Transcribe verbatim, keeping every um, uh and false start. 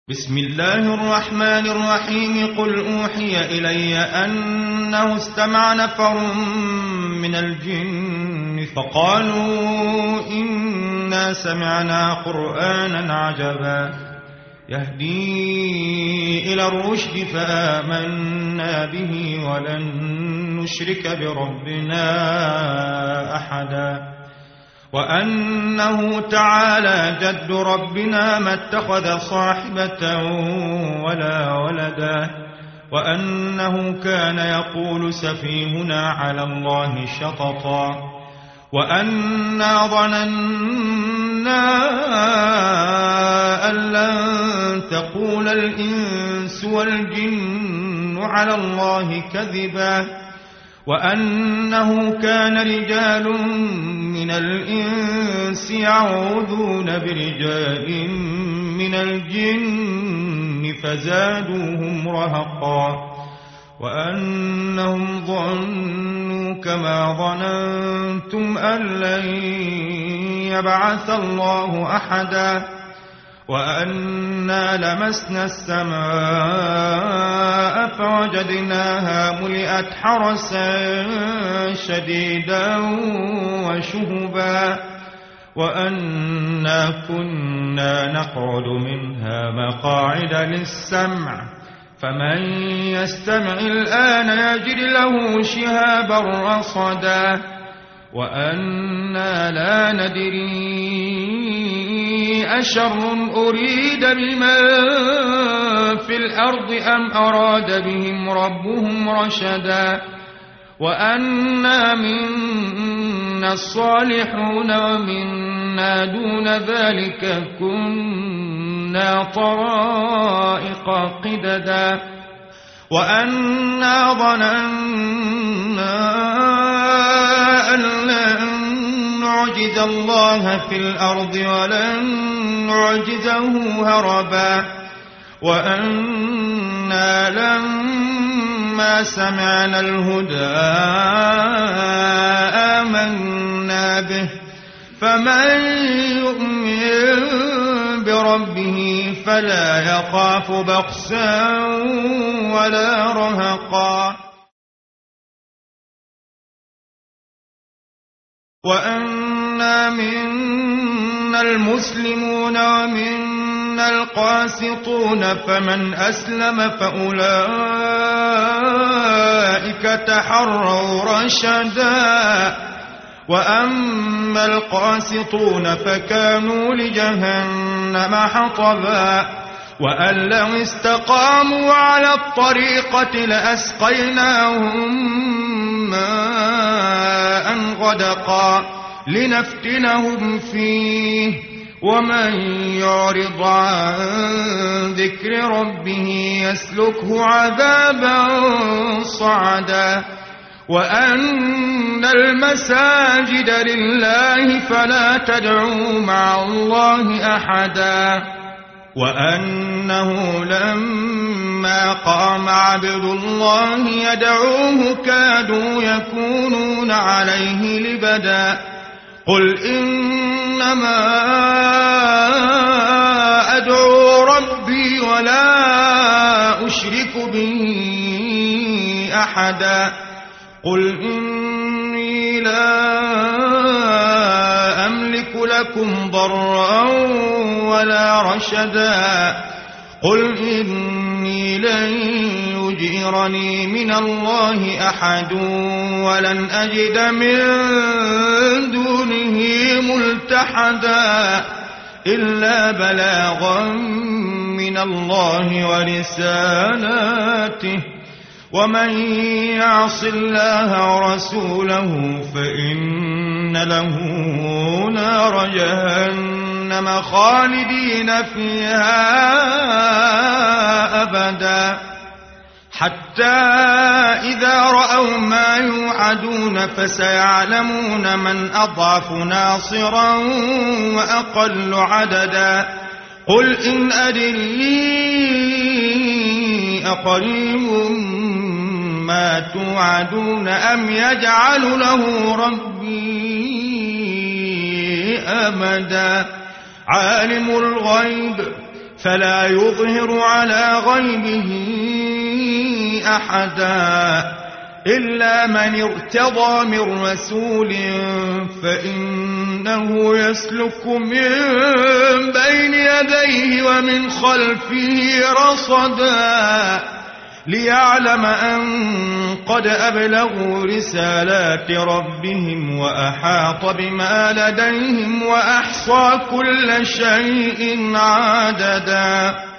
بسم الله الرحمن الرحيم قل أوحي إلي أنه استمع نفر من الجن فقالوا إنا سمعنا قرآنا عجبا يهدي إلى الرشد فآمنا به ولن نشرك بربنا أحدا وأنه تعالى جد ربنا ما اتخذ صاحبة ولا ولدا وأنه كان يقول سفيهنا على الله شططا وأنا ظننا أن لن تقول الإنس والجن على الله كذبا وأنه كان رجال من الإنس يعوذون برجال من الجن فزادوهم رهقا وأنهم ظنوا كما ظننتم أن لن يبعث الله أحدا وأنا لمسنا السماء فوجدناها ملئت حرسا شديدا وشهبا وأنا كنا نقعد منها مقاعد للسمع فمن يستمع الآن يجد له شهابا رصدا وأنا لا ندري أشر أريد بمن في الأرض أم أراد بهم ربهم رشدا وأنا منا الصالحون ومنا دون ذلك كنا طرائق قددا وأنا ظننا أن لن نعجز الله في الأرض ولن نعجزه هربا وأنا لما سمعنا الهدى آمنا به فمن يؤمن بربه فلا يخاف بخسا ولا رهقا وأنا منا المسلمون ومنا القاسطون فمن أسلم فأولئك تحروا رشدا وأما القاسطون فكانوا لجهنم حطبا وأن لو استقاموا على الطريقة لأسقيناهم ماء غدقا لنفتنهم فيه ومن يعرض عن ذكر ربه يسلكه عذابا صعدا وأن المساجد لله فلا تدعوا مع الله أحدا وأنه لما قام عبد الله يدعوه كادوا يكونون عليه لبدا قل إنما أدعو ربي ولا أشرك به أحدا قل إني لا أملك لكم ضرا ولا رشدا قل إني لن يجيرني من الله أحد ولن أجد من دونه ملتحدا إلا بلاغا من الله ورسالاته ومن يعص الله ورسوله فإن له نار جهنم خالدين فيها أبدا حتى إذا رأوا ما يوعدون فسيعلمون من أضعف ناصرا وأقل عددا قل إن أدري أقريب ما توعدون أم يجعل له ربي أمدا عالم الغيب فلا يظهر على غيبه أحدا إلا من ارتضى من رسول فإنه يسلك من بين يديه ومن خلفه رصدا ليعلم أن قد أبلغوا رسالات ربهم وأحاط بما لديهم وأحصى كل شيء عددا.